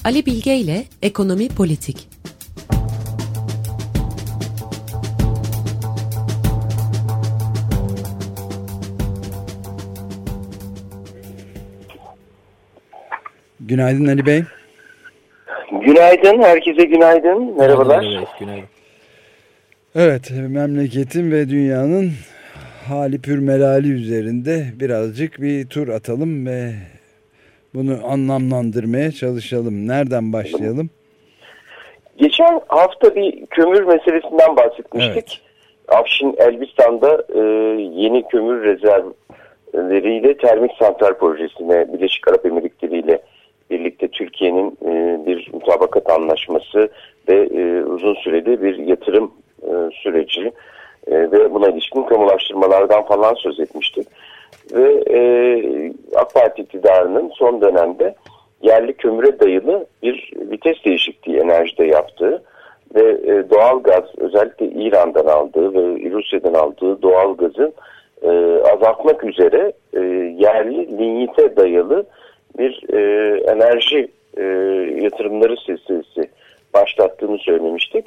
Ali Bilge ile Ekonomi Politik. Günaydın Ali Bey. Günaydın, herkese günaydın. Merhabalar. Günaydın. Evet, memleketin ve dünyanın hali pürmelali üzerinde birazcık bir tur atalım ve bunu anlamlandırmaya çalışalım. Nereden başlayalım? Geçen hafta bir kömür meselesinden bahsetmiştik. Evet. Afşin Elbistan'da yeni kömür rezervleriyle termik santral projesine Birleşik Arap Emirlikleri ile birlikte Türkiye'nin bir mutabakat anlaşması ve uzun süreli bir yatırım süreci ve buna ilişkin kamulaştırmalardan falan söz etmiştik. Ve AK Parti iktidarının son dönemde yerli kömüre dayalı bir vites değişikliği enerjide yaptığı ve doğal gaz, özellikle İran'dan aldığı ve Rusya'dan aldığı doğal gazı azaltmak üzere yerli linyite dayalı bir enerji yatırımları silsilesi başlattığını söylemiştik.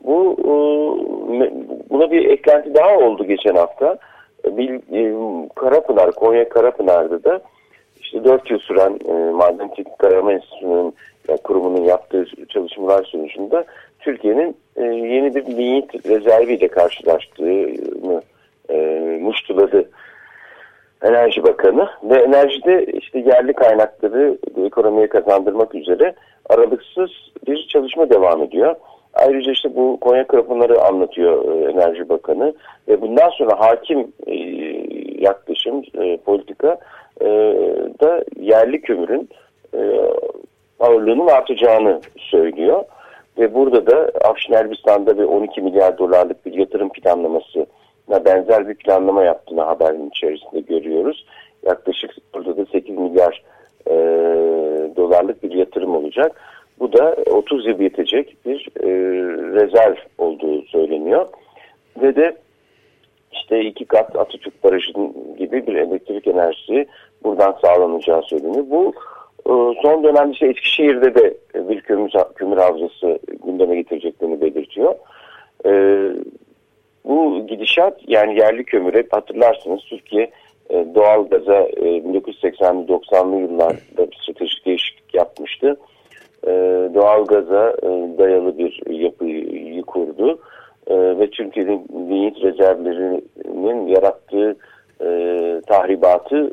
Buna bir eklenti daha oldu geçen hafta. Karapınar, Konya Karapınar'da da işte 4 yıl süren Maden Teknik Arama Enstitüsü'nün kurumunun yaptığı çalışmalar sonucunda Türkiye'nin yeni bir linyit rezerviyle karşılaştığını muştuladı Enerji Bakanı ve enerjide işte yerli kaynakları ekonomiye kazandırmak üzere aralıksız bir çalışma devam ediyor. Ayrıca işte bu Konya Karapınar'ı anlatıyor Enerji Bakanı ve bundan sonra hakim yaklaşım politika da yerli kömürün ağırlığının artacağını söylüyor. Ve burada da Afşin Elbistan'da ve 12 milyar dolarlık bir yatırım planlamasına benzer bir planlama yaptığını haberin içerisinde görüyoruz. Yaklaşık burada da 8 milyar dolarlık bir yatırım olacak. Bu da 30 yıl yetecek bir rezerv olduğu söyleniyor. Ve de işte 2 kat Atatürk Barajı'nın gibi bir elektrik enerjisi buradan sağlanacağı söyleniyor. Bu son dönemde işte Eskişehir'de de bir kömür havzası gündeme getireceklerini belirtiyor. Bu gidişat yani yerli kömüre hatırlarsınız Türkiye doğal gaza 1980'li 90'lı yıllarda bir stratejik değişiklik yapmıştı. Doğal gaza dayalı bir yapıyı kurdu ve Türkiye'nin linyit rezervlerinin yarattığı tahribatı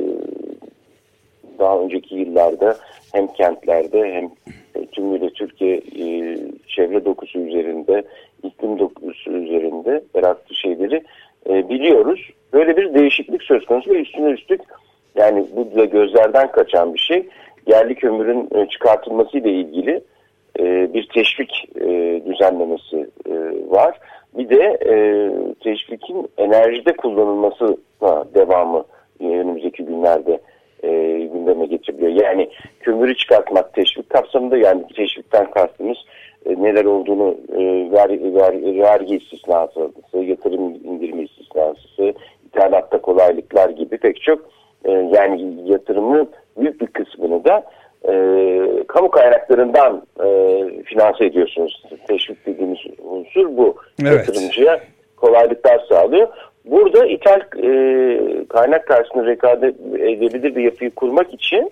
daha önceki yıllarda hem kentlerde hem tümüyle Türkiye çevre dokusu üzerinde, iklim dokusu üzerinde yarattığı şeyleri biliyoruz. Böyle bir değişiklik söz konusu ve üstüne üstlük yani bu da gözlerden kaçan bir şey. Yerli kömürün çıkartılması ile ilgili bir teşvik düzenlemesi var. Bir de teşvikin enerjide kullanılmasına devamı önümüzdeki günlerde gündeme getiriliyor. Yani kömürü çıkartmak teşvik kapsamında yani teşvikten kastımız neler olduğunu vergi istisnası, yatırım indirimi istisnası, ithalatta kolaylıklar gibi pek çok yani yatırımın büyük bir kısmını da kamu kaynaklarından finanse ediyorsunuz. Teşvik dediğimiz unsur bu. Evet. Yatırımcıya kolaylıklar sağlıyor. Burada ithal kaynak karşısında rekabet edebilir bir yapıyı kurmak için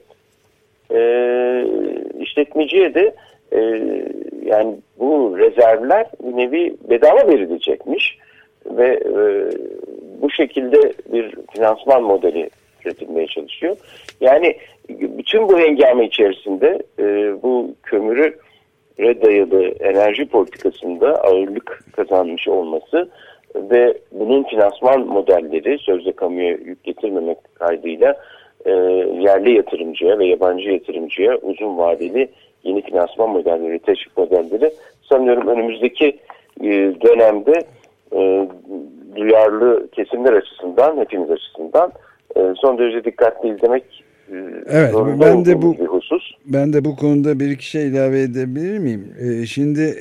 işletmeciye de yani bu rezervler bir nevi bedava verilecekmiş ve bu şekilde bir finansman modeli üretilmeye çalışıyor. Yani bütün bu hengame içerisinde bu kömürü dayalı enerji politikasında ağırlık kazanmış olması ve bunun finansman modelleri sözde kamuya yük getirmemek kaydıyla yerli yatırımcıya ve yabancı yatırımcıya uzun vadeli yeni finansman modelleri, teşvik modelleri sanıyorum önümüzdeki dönemde duyarlı kesimler açısından, hepimiz açısından son derece dikkatli izlemek evet, bir husus. Ben de bu konuda bir iki şey ilave edebilir miyim? Şimdi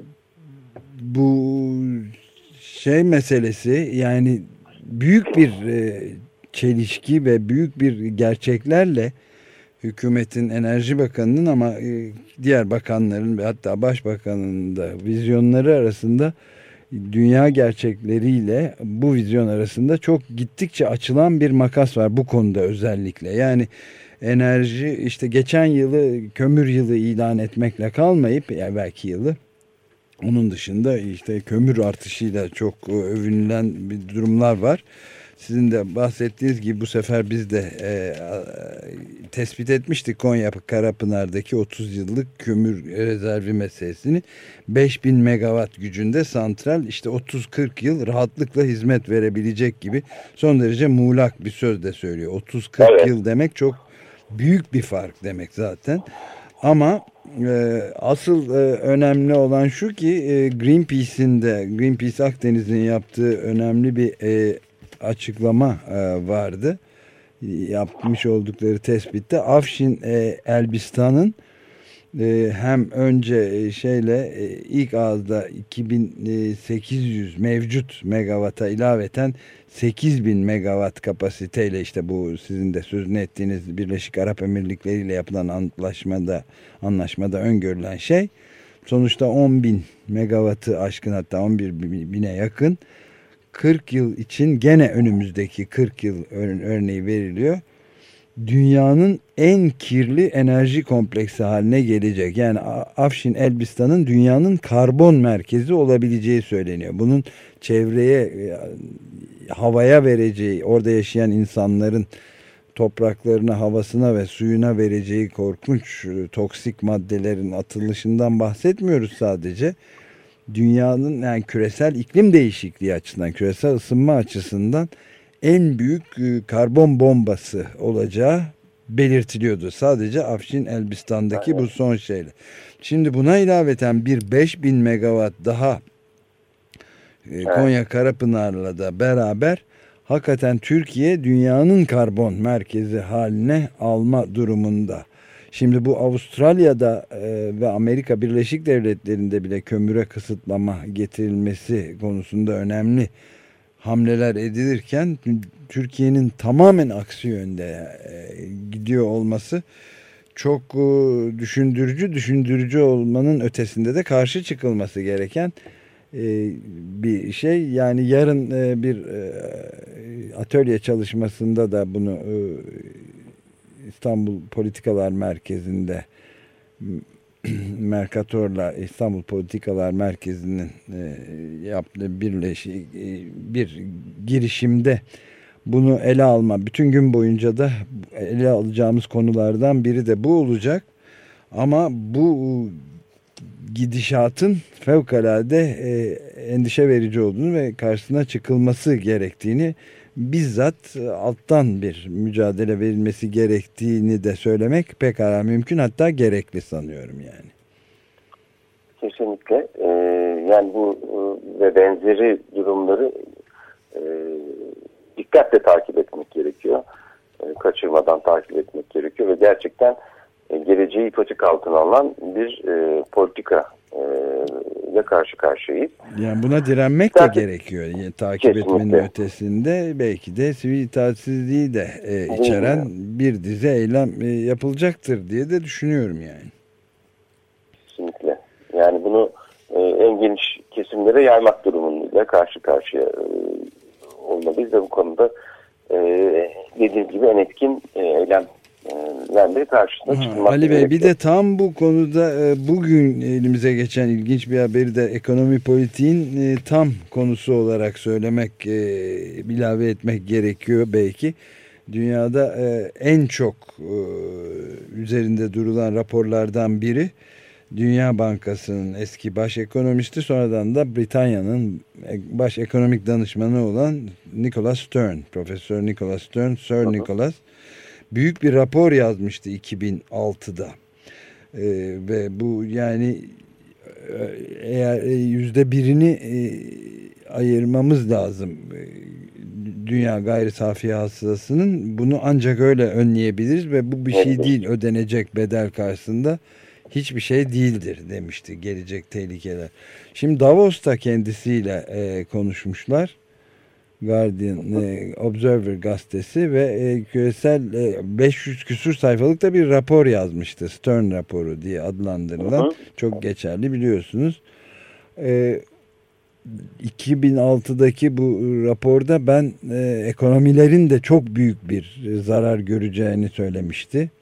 bu şey meselesi yani büyük bir çelişki ve büyük bir gerçeklerle hükümetin Enerji Bakanı'nın ama diğer bakanların ve hatta Başbakan'ın da vizyonları arasında dünya gerçekleriyle bu vizyon arasında çok gittikçe açılan bir makas var bu konuda özellikle. Yani enerji işte geçen yılı kömür yılı ilan etmekle kalmayıp yani belki yılı onun dışında işte kömür artışıyla çok övünülen bir durumlar var. Sizin de bahsettiğiniz gibi bu sefer biz de tespit etmiştik Konya Karapınar'daki 30 yıllık kömür rezervi meselesini. 5000 megawatt gücünde santral işte 30-40 yıl rahatlıkla hizmet verebilecek gibi son derece muğlak bir söz de söylüyor. 30-40 yıl demek çok büyük bir fark demek zaten. Ama asıl önemli olan şu ki Greenpeace Akdeniz'in yaptığı önemli bir açıklama vardı. Yapmış oldukları tespitte Afşin Elbistan'ın hem önce ilk ağızda 2800 mevcut megawata ilaveten 8000 megawatt kapasiteyle işte bu sizin de sözünü ettiğiniz Birleşik Arap Emirlikleri ile yapılan anlaşmada öngörülen şey sonuçta 10.000 megawattı aşkın hatta 11.000'e yakın 40 yıl için gene önümüzdeki 40 yıl örneği veriliyor. Dünyanın en kirli enerji kompleksi haline gelecek. Yani Afşin Elbistan'ın dünyanın karbon merkezi olabileceği söyleniyor. Bunun çevreye, havaya vereceği, orada yaşayan insanların topraklarına, havasına ve suyuna vereceği korkunç toksik maddelerin atılışından bahsetmiyoruz sadece. Dünyanın yani küresel iklim değişikliği açısından, küresel ısınma açısından en büyük karbon bombası olacağı belirtiliyordu. Sadece Afşin Elbistan'daki bu son şeyle. Şimdi buna ilaveten bir 5000 megawatt daha Konya Karapınar'la da beraber hakikaten Türkiye dünyanın karbon merkezi haline alma durumunda. Şimdi bu Avustralya'da ve Amerika Birleşik Devletleri'nde bile kömüre kısıtlama getirilmesi konusunda önemli hamleler edilirken Türkiye'nin tamamen aksi yönde gidiyor olması çok düşündürücü olmanın ötesinde de karşı çıkılması gereken bir şey. Yani yarın bir atölye çalışmasında da bunu İstanbul Politikalar Merkezi'nde Mercator'la İstanbul Politikalar Merkezi'nin yaptığı bir girişimde bunu ele alma. Bütün gün boyunca da ele alacağımız konulardan biri de bu olacak. Ama bu gidişatın fevkalade endişe verici olduğunu ve karşısına çıkılması gerektiğini bizzat alttan bir mücadele verilmesi gerektiğini de söylemek pekala mümkün hatta gerekli sanıyorum yani. Kesinlikle. Yani bu ve benzeri durumları dikkatle takip etmek gerekiyor. Kaçırmadan takip etmek gerekiyor ve gerçekten geleceği ipotek altına alan bir politika ile karşı karşıyayız. Yani buna direnmek de gerekiyor. Yani, takip etmenin ötesinde belki de sivil itaatsizliği de içeren bir dizi eylem yapılacaktır diye de düşünüyorum yani. Kesinlikle. Yani bunu en geniş kesimlere yaymak durumunda karşı karşıya olmalıyız ve bu konuda dediğiniz gibi en etkin eylemleri karşısına çıkılmak. Ali Bey bir de tam bu konuda bugün elimize geçen ilginç bir haberi de ekonomi politiğin tam konusu olarak söylemek, ilave etmek gerekiyor belki. Dünyada en çok üzerinde durulan raporlardan biri Dünya Bankası'nın eski baş ekonomisti, sonradan da Britanya'nın baş ekonomik danışmanı olan Nicholas Stern, Profesör Nicholas Stern, Sir Nicholas büyük bir rapor yazmıştı 2006'da. Ve bu yani eğer %1'ini ayırmamız lazım dünya gayri safi hasılasının, bunu ancak öyle önleyebiliriz ve bu bir şey değil, ödenecek bedel karşısında hiçbir şey değildir demişti, gelecek tehlikeler. Şimdi Davos'ta kendisiyle konuşmuşlar. Guardian, Observer gazetesi ve küresel 500 küsur sayfalık da bir rapor yazmıştı. Stern raporu diye adlandırılan. Çok geçerli biliyorsunuz. 2006'daki bu raporda ben ekonomilerin de çok büyük bir zarar göreceğini söylemişti.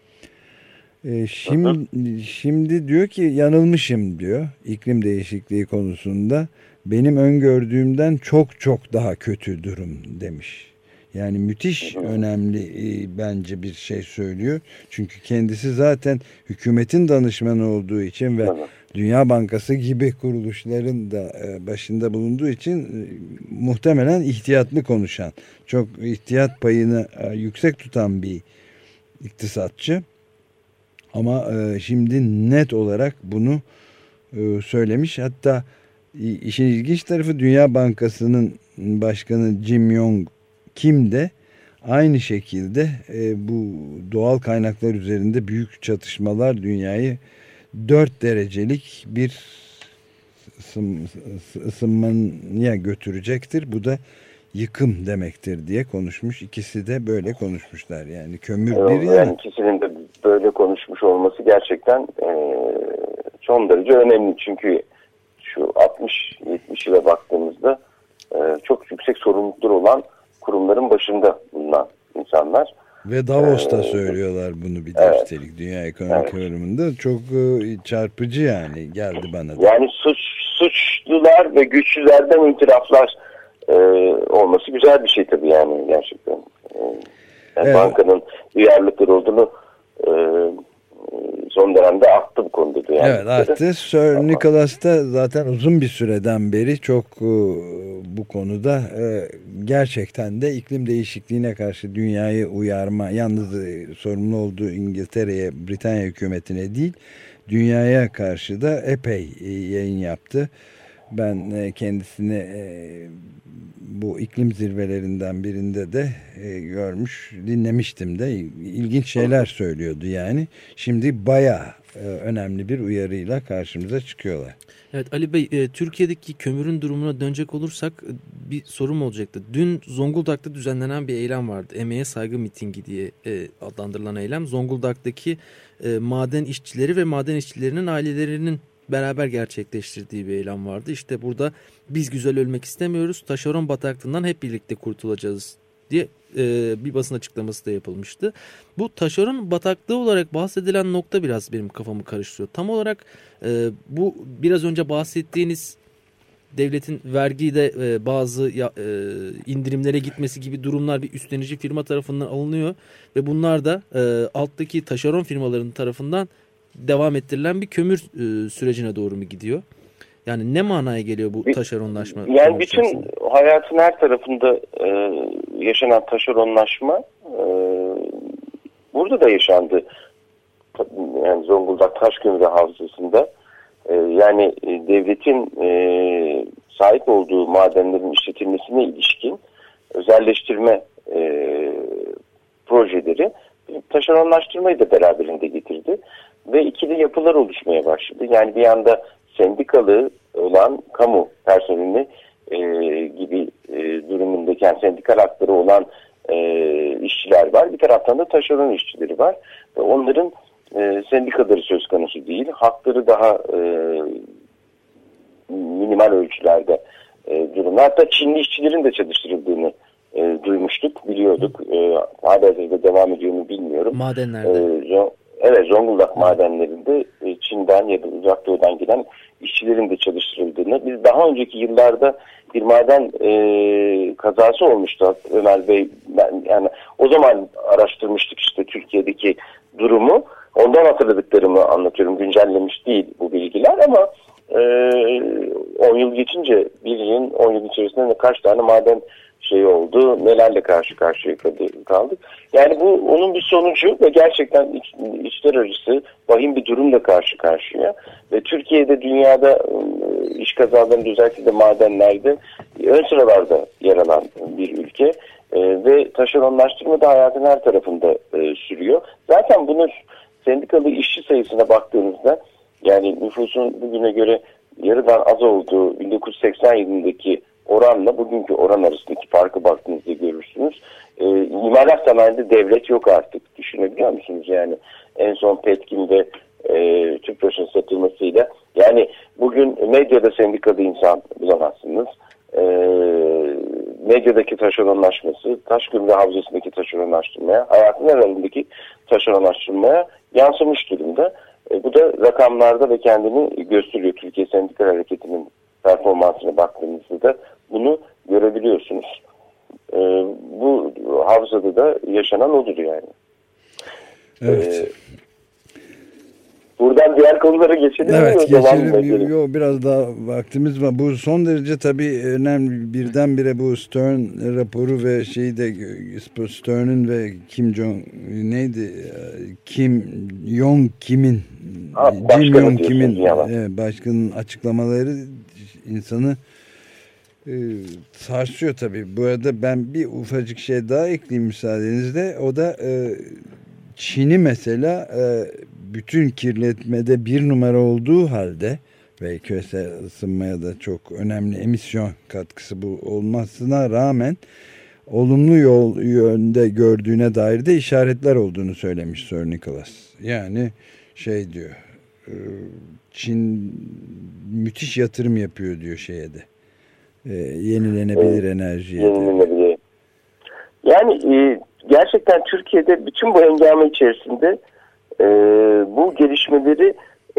Şimdi diyor ki yanılmışım diyor iklim değişikliği konusunda. Benim öngördüğümden çok çok daha kötü durum demiş. Yani müthiş önemli bence bir şey söylüyor. Çünkü kendisi zaten hükümetin danışmanı olduğu için ve Dünya Bankası gibi kuruluşların da başında bulunduğu için muhtemelen ihtiyatlı konuşan, çok ihtiyat payını yüksek tutan bir iktisatçı. Ama şimdi net olarak bunu söylemiş. Hatta işin ilginç tarafı Dünya Bankası'nın başkanı Jim Yong Kim de aynı şekilde bu doğal kaynaklar üzerinde büyük çatışmalar dünyayı 4 derecelik bir ısınmaya götürecektir. Bu da yıkım demektir diye konuşmuş. İkisi de böyle konuşmuşlar. Yani kömür bir yana. Yani ikisinin de böyle konuşmuş olması gerçekten son derece önemli. Çünkü şu 60-70 yıla baktığımızda çok yüksek sorumlulukları olan kurumların başında bulunan insanlar. Ve Davos'ta söylüyorlar bunu bir de üstelik Dünya Ekonomik Forumu'nda. Çok çarpıcı yani geldi bana da. Yani suçlular ve güçlülerden itiraflar olması güzel bir şey tabii yani gerçekten. Yani bankanın duyarlılıkları olduğunu son dönemde arttı bu konuda. Yani. Evet arttı. Sir Nicholas da zaten uzun bir süreden beri çok bu konuda gerçekten de iklim değişikliğine karşı dünyayı uyarma, yalnız sorumlu olduğu İngiltere'ye, Britanya hükümetine değil, dünyaya karşı da epey yayın yaptı. Ben kendisini bu iklim zirvelerinden birinde de görmüş, dinlemiştim de ilginç şeyler söylüyordu yani. Şimdi bayağı önemli bir uyarıyla karşımıza çıkıyorlar. Evet Ali Bey, Türkiye'deki kömürün durumuna dönecek olursak bir sorum olacaktı. Dün Zonguldak'ta düzenlenen bir eylem vardı. Emeğe saygı mitingi diye adlandırılan eylem. Zonguldak'taki maden işçileri ve maden işçilerinin ailelerinin beraber gerçekleştirdiği bir eylem vardı. İşte burada biz güzel ölmek istemiyoruz, taşeron bataklığından hep birlikte kurtulacağız diye bir basın açıklaması da yapılmıştı. Bu taşeron bataklığı olarak bahsedilen nokta biraz benim kafamı karıştırıyor. Tam olarak bu biraz önce bahsettiğiniz devletin vergide bazı indirimlere gitmesi gibi durumlar bir üstlenici firma tarafından alınıyor ve bunlar da alttaki taşeron firmaların tarafından devam ettirilen bir kömür sürecine doğru mu gidiyor? Yani ne manaya geliyor bu taşeronlaşma? Yani bütün hayatın her tarafında yaşanan taşeronlaşma burada da yaşandı. Yani Zonguldak Taşkömürü Havzası'nda yani devletin sahip olduğu madenlerin işletilmesine ilişkin özelleştirme projeleri taşeronlaştırmayı da beraberinde getirdi. Ve ikili yapılar oluşmaya başladı. Yani bir yanda sendikalı olan kamu personeli gibi durumundaki yani sendikal hakları olan işçiler var. Bir taraftan da taşeron işçileri var. Ve onların sendikaları söz konusu değil. Hakları daha minimal ölçülerde durumlar. Hatta Çinli işçilerin de çalıştırıldığını duymuştuk, biliyorduk. Halihazırda devam ediyor mu bilmiyorum. Madenlerde. Evet, Zonguldak madenlerinde Çin'den ya da Uzak Doğu'dan gelen işçilerin de çalıştırıldığını, biz daha önceki yıllarda bir maden kazası olmuştu Ömer Bey. Yani o zaman araştırmıştık işte Türkiye'deki durumu. Ondan hatırladıklarımı anlatıyorum. Güncellemiş değil bu bilgiler ama 10 yıl geçince bir yılın 10 yıl içerisinde kaç tane maden oldu, nelerle karşı karşıya kaldık. Yani bu onun bir sonucu ve gerçekten içler acısı vahim bir durumla karşı karşıya. Ve Türkiye'de dünyada iş kazalarında özellikle de madenlerde ön sıralarda yer alan bir ülke. Ve taşeronlaştırma da hayatın her tarafında sürüyor. Zaten bunun sendikalı işçi sayısına baktığımızda yani nüfusun bugüne göre yarıdan az olduğu 1980 yılındaki oranla bugünkü oran arasındaki farkı baktığınızda görürsünüz. İmalat sanayinde devlet yok artık. Düşünebiliyor musunuz? Yani en son Petkim ve Tüpraş'ın satılmasıyla, yani bugün medyada sendikada insan bulamazsınız. Medyadaki taşeronlaşması, Taşköprü Havzası'ndaki taşeronlaştırmaya, hayatın her alanındaki taşeronlaştırmaya yansımış durumda. Bu da rakamlarda ve kendini gösteriyor. Türkiye Sendikal Hareketi'nin performansına baktığınızda da bunu görebiliyorsunuz. Bu havzada da yaşanan odur yani. Evet. Buradan diğer konulara geçelim. Evet, geçelim. Yok, biraz daha vaktimiz var. Bu son derece tabii önemli. Birdenbire bu Stern raporu ve Stern'ın ve Kim Jong Kim'in başkanın açıklamaları insanı sarsıyor tabii. Bu arada ben bir ufacık şey daha ekleyeyim müsaadenizle. O da Çin'i mesela bütün kirletmede bir numara olduğu halde ve küresel ısınmaya da çok önemli emisyon katkısı bu olmasına rağmen olumlu yönde gördüğüne dair de işaretler olduğunu söylemiş Sir Nicholas. Yani diyor, Çin müthiş yatırım yapıyor diyor yenilenebilir enerjiye. Yenilenebilir. Yani gerçekten Türkiye'de bütün bu hengame içerisinde bu gelişmeleri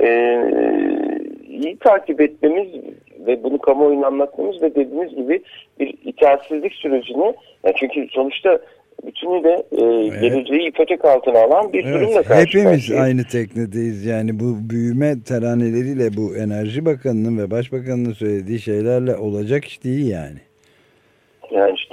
iyi takip etmemiz ve bunu kamuoyuna anlatmamız ve dediğimiz gibi bir itaatsizlik sürecini, yani çünkü sonuçta bütünüyle geleceği ipotek altına alan bir durumla karşı hepimiz aynı teknedeyiz. Yani bu büyüme teraneleriyle bu Enerji Bakanı'nın ve Başbakanı'nın söylediği şeylerle olacak iş değil yani. Yani işte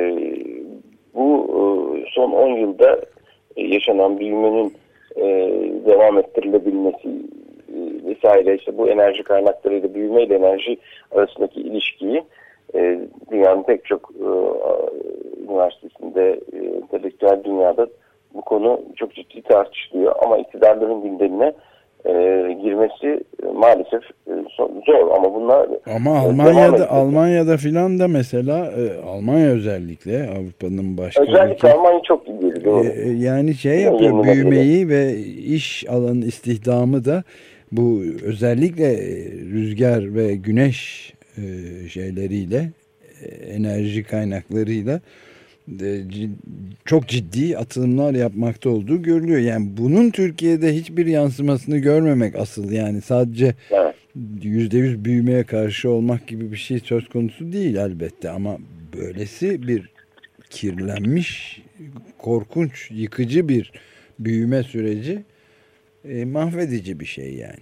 bu son 10 yılda yaşanan büyümenin devam ettirilebilmesi vesaire, işte bu enerji kaynaklarıyla büyüme ile enerji arasındaki ilişkiyi dünyanın pek çok üniversitesinde, entelektüel dünyada bu konu çok ciddi tartışılıyor ama iktidarların gündemine girmesi maalesef zor ama bunlar Almanya'da filan da mesela Almanya özellikle Avrupa'nın başka özellikle Almanya çok ilgili. Yani yapıyor, büyümeyi ve iş alanı istihdamı da bu özellikle rüzgar ve güneş şeyleriyle, enerji kaynaklarıyla çok ciddi atılımlar yapmakta olduğu görülüyor. Yani bunun Türkiye'de hiçbir yansımasını görmemek asıl, yani sadece %100 büyümeye karşı olmak gibi bir şey söz konusu değil elbette, ama böylesi bir kirlenmiş, korkunç, yıkıcı bir büyüme süreci mahvedici bir şey yani.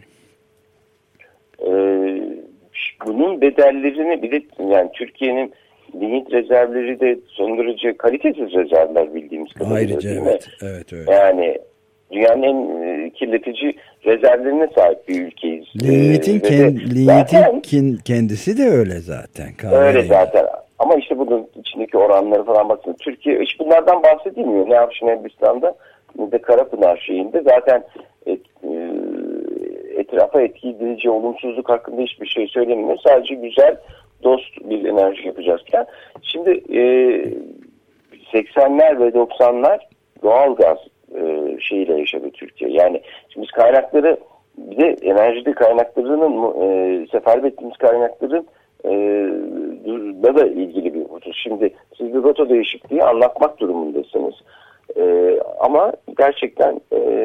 Bunun bedellerini bir de yani Türkiye'nin lignit rezervleri de son derece kalitesiz rezervler bildiğimiz kadarıyla. Ayrıca evet öyle. Yani dünyanın en kirletici rezervlerine sahip bir ülkeyiz. Lignitin kendisi de öyle zaten. Öyle zaten. Ama işte bunun içindeki oranları falan bakın. Türkiye hiç bunlardan bahsedilmiyor. Ne Afşin Elbistan'da ne de Karapınar şeyinde. Zaten etrafa etkileyici olumsuzluk hakkında hiçbir şey söylemiyor. Sadece güzel, dost bir enerji yapacağızken. Şimdi 80'ler ve 90'lar doğalgaz şeyiyle yaşadı Türkiye. Yani şimdi biz kaynakları, bir de enerjide kaynaklarının seferber ettiğimiz kaynakların da ilgili bir husus. Şimdi siz bir rota değişikliği anlatmak durumundasınız. Ama gerçekten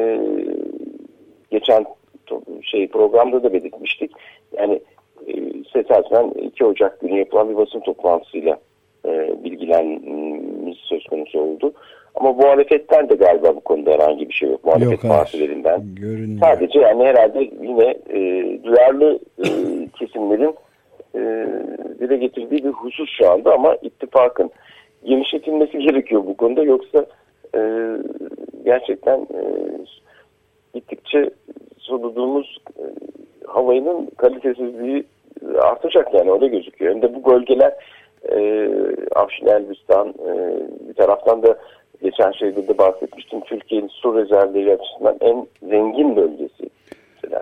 geçen programda da belirtmiştik. Yani esasen 2 Ocak günü yapılan bir basın toplantısıyla bilgilenmemiz söz konusu oldu. Ama muhalefetten de galiba bu konuda herhangi bir şey yok. Muhalefet partilerinden. Görünüyor. Sadece yani herhalde yine duyarlı kesimlerin dile getirdiği bir husus şu anda, ama ittifakın genişletilmesi gerekiyor bu konuda, yoksa gerçekten gittikçe soluduğumuz havanın kalitesizliği artacak, yani öyle gözüküyor. Hem de bu bölgeler Afşin Elbistan, bir taraftan da geçen şeyde de bahsetmiştim, Türkiye'nin su rezervleri açısından en zengin bölgesi mesela.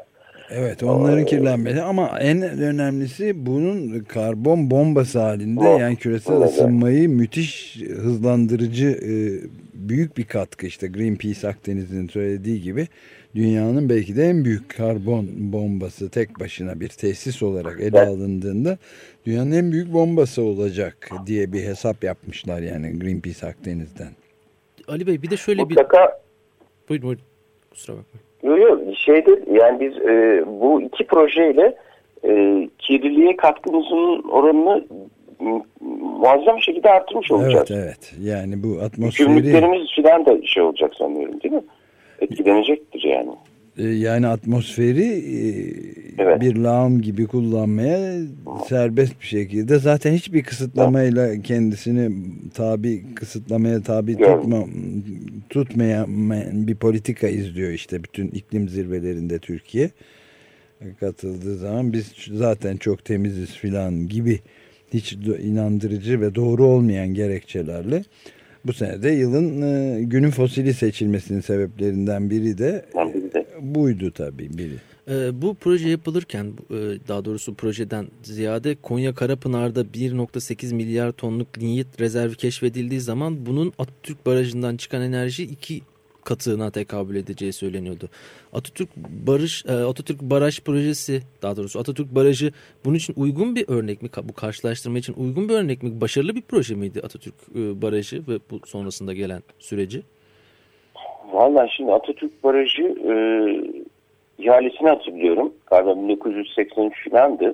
Evet, onların kirlenmesi ama en önemlisi bunun karbon bombası halinde, yani küresel ısınmayı müthiş hızlandırıcı büyük bir katkı. İşte Greenpeace Akdeniz'in söylediği gibi dünyanın belki de en büyük karbon bombası, tek başına bir tesis olarak ele alındığında dünyanın en büyük bombası olacak diye bir hesap yapmışlar yani Greenpeace Akdeniz'den. Ali Bey, bir de şöyle mutlaka... Buyurun. Kusura bakmayın. Yok yani biz bu iki projeyle kirliliğe katkımızın oranını muazzam bir şekilde arttırmış olacağız. Evet. Yani bu atmosferi... Gümrüklerimiz filan da olacak sanıyorum, değil mi? Etkilenecektir yani. Yani atmosferi bir lağım gibi kullanmaya serbest bir şekilde, zaten hiçbir kısıtlamayla kendisini kısıtlamaya tabi tutmayan bir politika izliyor işte bütün iklim zirvelerinde Türkiye katıldığı zaman. Biz zaten çok temiziz filan gibi hiç inandırıcı ve doğru olmayan gerekçelerle bu sene de yılın günün fosili seçilmesinin sebeplerinden biri de buydu tabii biri. Bu proje yapılırken, daha doğrusu projeden ziyade Konya Karapınar'da 1.8 milyar tonluk linyit rezervi keşfedildiği zaman bunun Atatürk Barajı'ndan çıkan enerji 2 katına tekabül edeceği söyleniyordu. Atatürk Baraj projesi, daha doğrusu Atatürk Barajı bunun için uygun bir örnek mi? Bu karşılaştırma için uygun bir örnek mi? Başarılı bir proje miydi Atatürk Barajı ve bu sonrasında gelen süreci? Vallahi şimdi Atatürk Barajı ihalesini hatırlıyorum. Galiba 1983 filandı.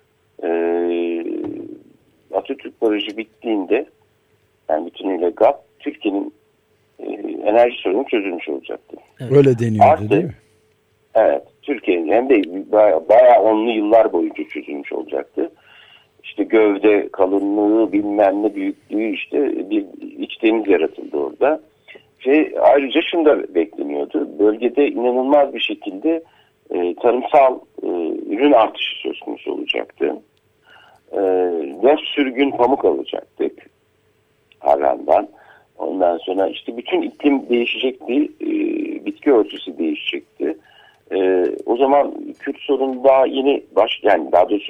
Atatürk Barajı bittiğinde, yani bütünüyle GAP, Türkiye'nin enerji sorunu çözülmüş olacaktı. Evet. Öyle deniyordu değil mi? Evet. Türkiye'nin hem de bayağı onlu yıllar boyunca çözülmüş olacaktı. İşte gövde kalınlığı, bilmem ne büyüklüğü, işte bir iç deniz yaratıldı orada. Ve ayrıca şunu da bekleniyordu. Bölgede inanılmaz bir şekilde tarımsal ürün artışı söz konusu olacaktı. Ve sürgün pamuk alacaktık Harran'dan. Ondan sonra işte bütün iklim değişecekti, bitki örtüsü değişecekti. O zaman Kürt sorunu daha yeni yani daha doğrusu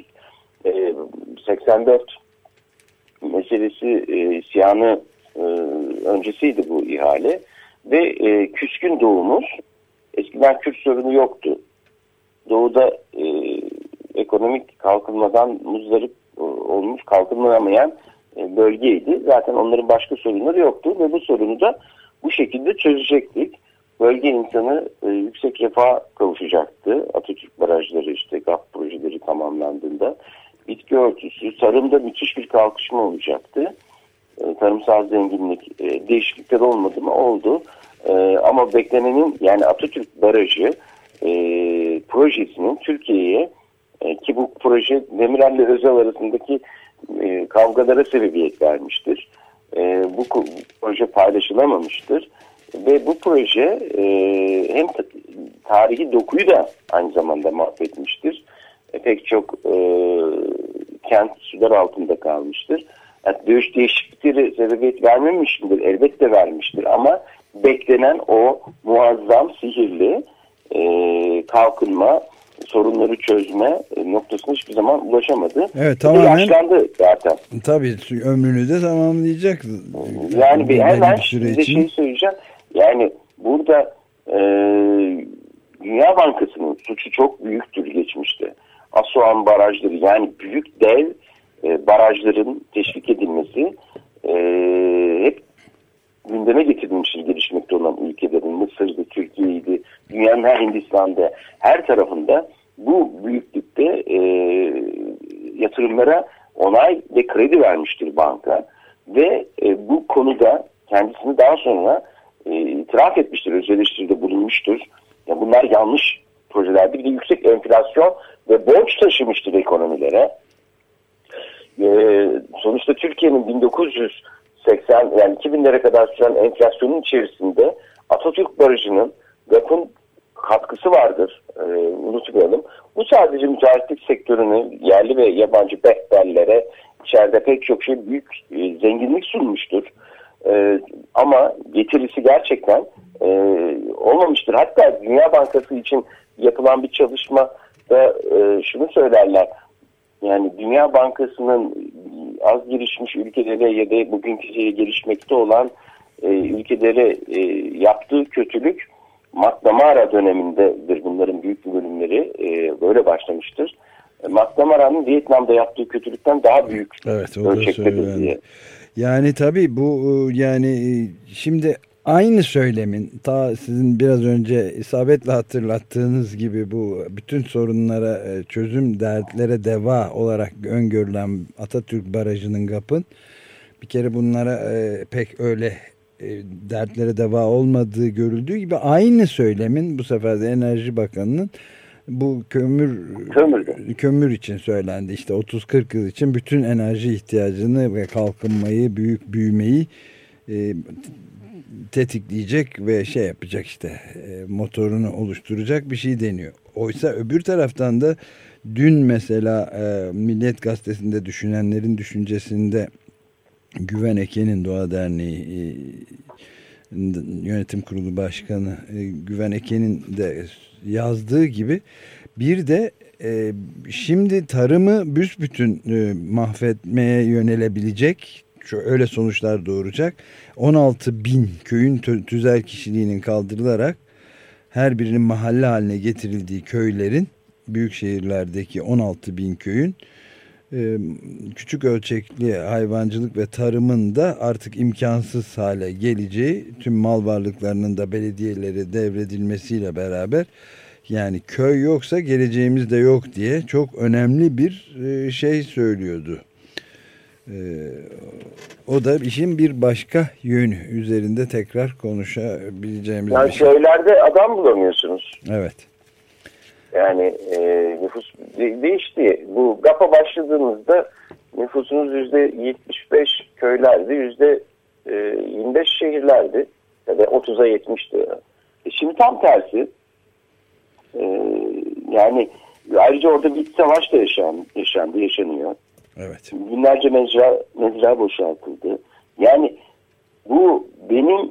84 meselesi isyanı öncesiydi bu ihale ve küskün doğumuz, eskiden Kürt sorunu yoktu. Doğuda ekonomik kalkınmadan muzdarip olmuş, kalkınamayan bölgeydi. Zaten onların başka sorunları yoktu ve bu sorunu da bu şekilde çözecektik. Bölge insanı yüksek refaha kavuşacaktı. Atatürk barajları, işte GAP projeleri tamamlandığında bitki örtüsü, tarımda müthiş bir kalkışma olacaktı. Tarımsal zenginlik, değişiklikler olmadı mı? Oldu. Ama beklenenin, yani Atatürk Barajı projesinin Türkiye'ye, ki bu proje Demirel ile Özal arasındaki kavgalara sebebiyet vermiştir. Bu proje paylaşılamamıştır. Ve bu proje hem tarihi dokuyu da aynı zamanda mahvetmiştir. Pek çok kent sular altında kalmıştır. Yani dövüş değişiklikleri sebebiyet vermemiştir. Elbette vermiştir ama beklenen o muazzam, sihirli kalkınma, sorunları çözme noktasına hiçbir zaman ulaşamadı. Evet, tamamen yaşlandı zaten. Tabii ömrünü de tamamlayacak. Yani hemen size şey söyleyeceğim. Yani burada Dünya Bankası'nın suçu çok büyüktür geçmişte. Asuan barajları, yani büyük dev barajların teşvik edilmesi hep gündeme getirilmiştir gelişmekte olan ülkelerin. Mısır'dı, Türkiye'ydi, dünyanın her Hindistan'da, her tarafında bu büyüklükte yatırımlara onay ve kredi vermiştir banka. Ve bu konuda kendisini daha sonra itiraf etmiştir, öz eleştiride bulunmuştur. Yani bunlar yanlış projelerdi. Bir de yüksek enflasyon ve borç taşımıştır ekonomilere. Sonuçta Türkiye'nin 1980 yani 2000'lere kadar süren enflasyonun içerisinde Atatürk Barajı'nın GAP'ın katkısı vardır. Unutmayalım. Bu sadece müteahhitlik sektörünü yerli ve yabancı beklerlere içeride pek çok şey büyük zenginlik sunmuştur. Ama getirisi gerçekten olmamıştır. Hatta Dünya Bankası için yapılan bir çalışma da şunu söylerler. Yani Dünya Bankası'nın az gelişmiş ülkelere ya da bugünkü gelişmekte olan ülkelere yaptığı kötülük McNamara dönemindedir. Bunların büyük bir bölümleri böyle başlamıştır. McNamara'nın Vietnam'da yaptığı kötülükten daha büyük ölçektedir diye. Yani tabii bu yani şimdi aynı söylemin ta sizin biraz önce isabetle hatırlattığınız gibi bu bütün sorunlara çözüm, dertlere deva olarak öngörülen Atatürk Barajı'nın GAP'ın bir kere bunlara pek öyle dertlere deva olmadığı görüldüğü gibi aynı söylemin bu sefer de Enerji Bakanı'nın bu kömür için söylendi. İşte 30-40 yıl için bütün enerji ihtiyacını ve kalkınmayı, büyük büyümeyi tetikleyecek ve şey yapacak işte motorunu oluşturacak bir şey deniyor. Oysa öbür taraftan da dün mesela Milliyet Gazetesi'nde düşünenlerin düşüncesinde Güven Eken'in Doğa Derneği Yönetim Kurulu Başkanı Güven Eken'in de yazdığı gibi bir de şimdi tarımı büsbütün mahvetmeye yönelebilecek öyle sonuçlar doğuracak 16.000 köyün tüzel kişiliğinin kaldırılarak her birinin mahalle haline getirildiği köylerin büyük şehirlerdeki 16.000 köyün küçük ölçekli hayvancılık ve tarımın da artık imkansız hale geleceği, tüm mal varlıklarının da belediyelere devredilmesiyle beraber yani köy yoksa geleceğimiz de yok diye çok önemli bir şey söylüyordu. O da işin bir başka yönü üzerinde tekrar konuşabileceğimiz yani bir şey. Köylerde adam bulamıyorsunuz. Evet. Yani nüfus değişti. Bu GAP'a başladığımızda nüfusunuz %75 köylerdi, %25 şehirlerdi. Ya da 30'a 70'ti. Şimdi tam tersi. Yani ayrıca orada bir savaş da yaşanıyor. Evet. Binlerce mezra boşaltıldı. Yani bu benim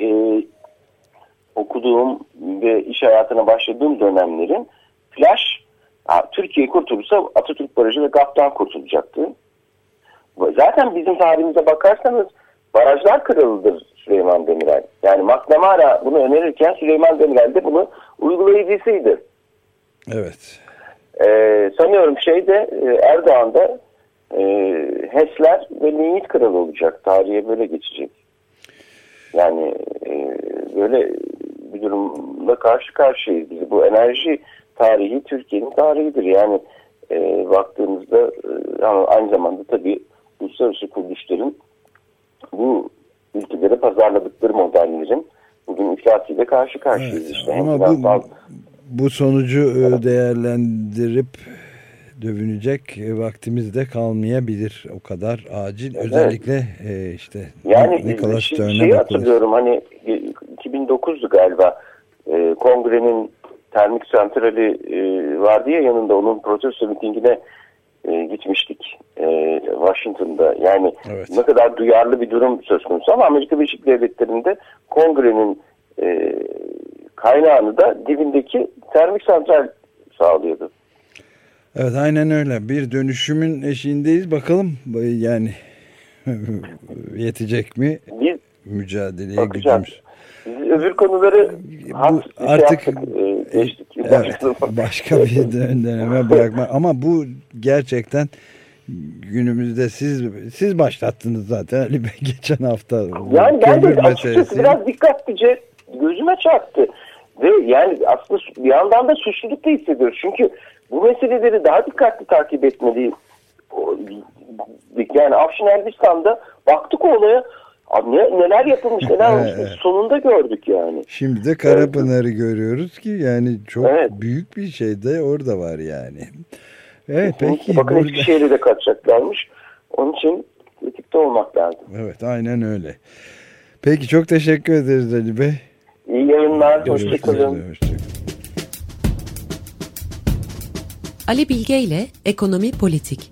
okuduğum ve iş hayatına başladığım dönemlerin flash, Türkiye kurtulursa Atatürk Barajı ve GAP'tan kurtulacaktı. Zaten bizim tarihimize bakarsanız barajlar kralıdır Süleyman Demirel. Yani McNamara bunu önerirken Süleyman Demirel de bunu uygulayıcısıydı. Evet. Sanıyorum Erdoğan da HES'ler ve linyit kralı olacak. Tarihe böyle geçecek. Yani böyle bir durumla karşı karşıyayız. Bu enerji tarihi Türkiye'nin tarihidir. Yani baktığımızda aynı zamanda tabii uluslararası kuruluşların bu ülkelere pazarladıkları modellerin bugün iflasıyla karşı karşıyayız. Evet, işte. ama bu sonucu değerlendirip dövünecek vaktimiz de kalmayabilir. O kadar acil. Evet. Özellikle işte yani Nicholas Stern'e hatırlıyorum hani 2009'du galiba kongrenin termik santrali vardı ya yanında onun protesto mitingine gitmiştik Washington'da. Yani evet. Ne kadar duyarlı bir durum söz konusu ama Amerika Birleşik Devletleri'nde kongrenin kaynağını da dibindeki termik santral sağlıyordu. Evet aynen öyle. Bir dönüşümün eşiğindeyiz. Bakalım yani yetecek mi mücadeleye gücümüz. Biz öbür konuları artık geçtik. Evet, başka bir döneme bırakma. Ama bu gerçekten günümüzde siz başlattınız zaten Ali Bey geçen hafta. Yani ben de açıkçası biraz dikkatlice gözüme çarptı. Ve yani aslında bir yandan da suçluluk da hissediyoruz. Çünkü bu meseleleri daha dikkatli takip etmeliyiz. Yani Afşin Elbistan'da baktık olaya neler yapılmış neler olmuş sonunda gördük yani. Şimdi de Karapınar'ı görüyoruz ki yani çok büyük bir şey de orada var yani. Evet peki. Bakın hiçbir şeyle de kaçacaklarmış. Onun için kritikte olmak lazım. Evet aynen öyle. Peki çok teşekkür ederiz Ali Bey. İyi yayınlar. Hoşçakalın. Ali Bilge ile Ekonomi Politik.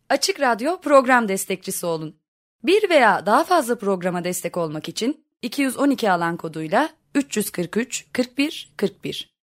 Açık Radyo program destekçisi olun. Bir veya daha fazla programa destek olmak için 212 alan koduyla 343 41 41